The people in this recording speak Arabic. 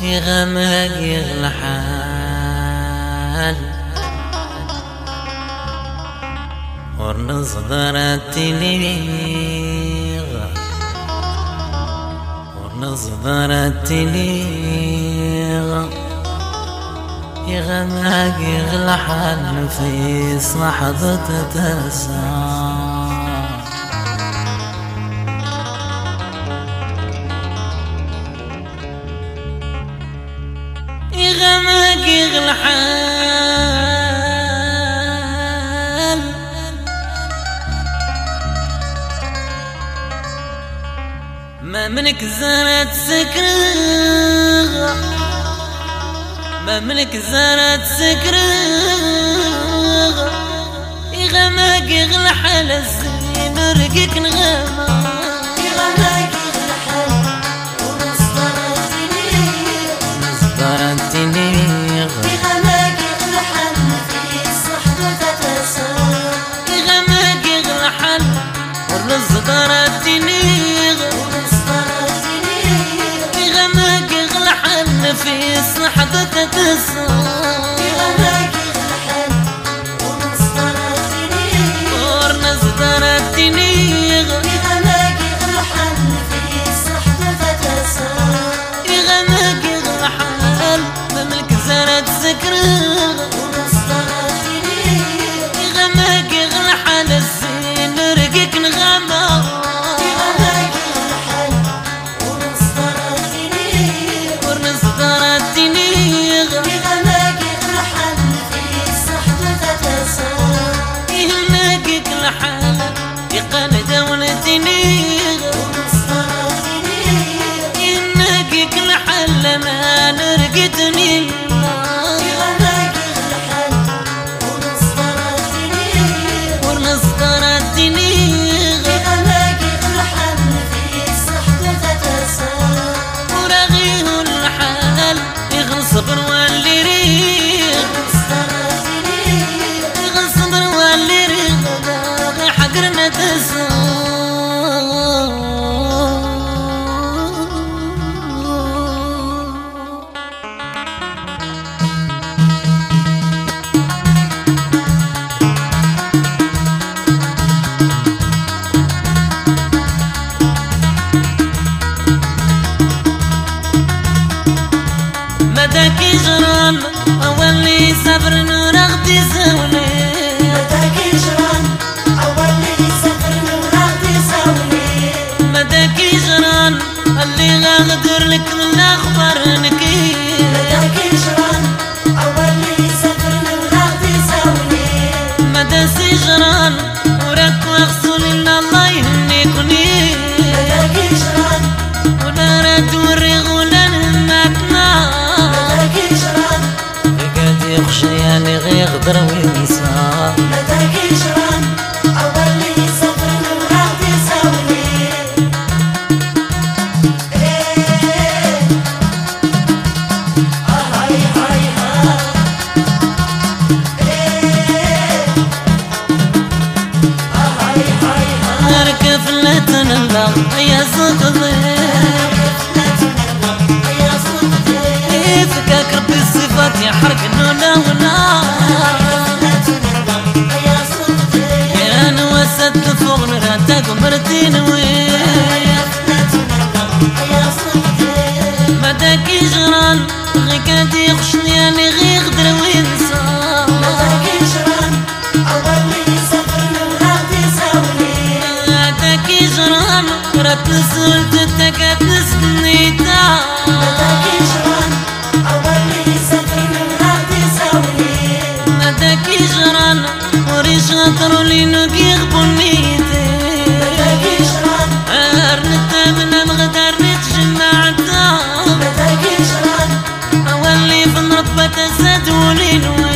يغمق يغلى حال ورنصدرت ليغ ورنصدرت ليغ يغمق يغلى حال في لحظة تتسع يغمق يغلى حال ما منك زارت سكرغ ما منك زارت سكرغ يغمق يغلى حال الزين رقيك نغمق يغمق يغلى حال ونصدرت ليغ يغمق يغلى حال في صحبة تتساوى يغمق يغلى حال ونصدرت ليغ يغمق يغلى حال في صحبة تتساوى يغمق يغلى حال ونصدرت ليغ يغمق يغلى حال في صحبة تتساوى يغمق يغلى حال مملك زارت سكرغ ونصدرت ليغ يغمق يغلى حال الزين رقيك نغمق يغمق يغلى حال ونصدرت ليغ يغمق يغلى حال في صحبة تتساوى يغمق يغلى حال يقال دولة ليغ ونصدرت ليغ يغمق يغلى حال ما نرقتني يغمق يغلى حال ونصدرت ليغ يغمق يغلى حال في صحبة تتساوى ورغيه الحال يغصبر واللي ريغ يغصبر واللي ريغ باغي حقرنا تساوى مداك يجران أولي سافر نرغدي زولي مداك يجران أولي سافر نرغدي زولي مداك يجران اللي غادر لك من الأخبار نكي مداك يجران أولي سافر نرغدي زولي مدا سجران وراك وغسول إن الله يهنيكني مداك يجران ولا راد وريغ ولا نهمتنا يخشى يعني غيغدر وينسى مداك يجران أولي سافر نرغدي زولي هاي هاي هاي نركب فلتنا الله يا صدقي فكاك ربي الصفات يحرق النونا ونار يا نواسات الفوق نراتاك ومرتين وين مداك يجران غي كاد يخشني يعني غي يغدر وينسى مداك يجران أولي سافر نرغدي زولي مداك يجران راك نسول تتكات نسنيتا مداك يجران أولي سافر نرغدي زولي مداك يجران وري شاطر ولي نوكي غبونيتي مداك يجران عرنتا من الغدار نتجمع الدار مداك يجران أولي بن ربة زاد ولي